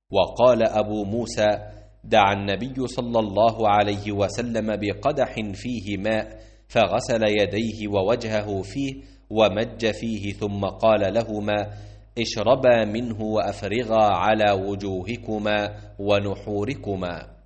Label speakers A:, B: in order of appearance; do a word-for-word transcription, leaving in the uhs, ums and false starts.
A: وقال أبو موسى: دعا النبي صلى الله عليه وسلم بقدح فيه ماء فغسل يديه ووجهه فيه ومج فيه، ثم قال لهما: اشربا منه وأفرغا على وجوهكما ونحوركما.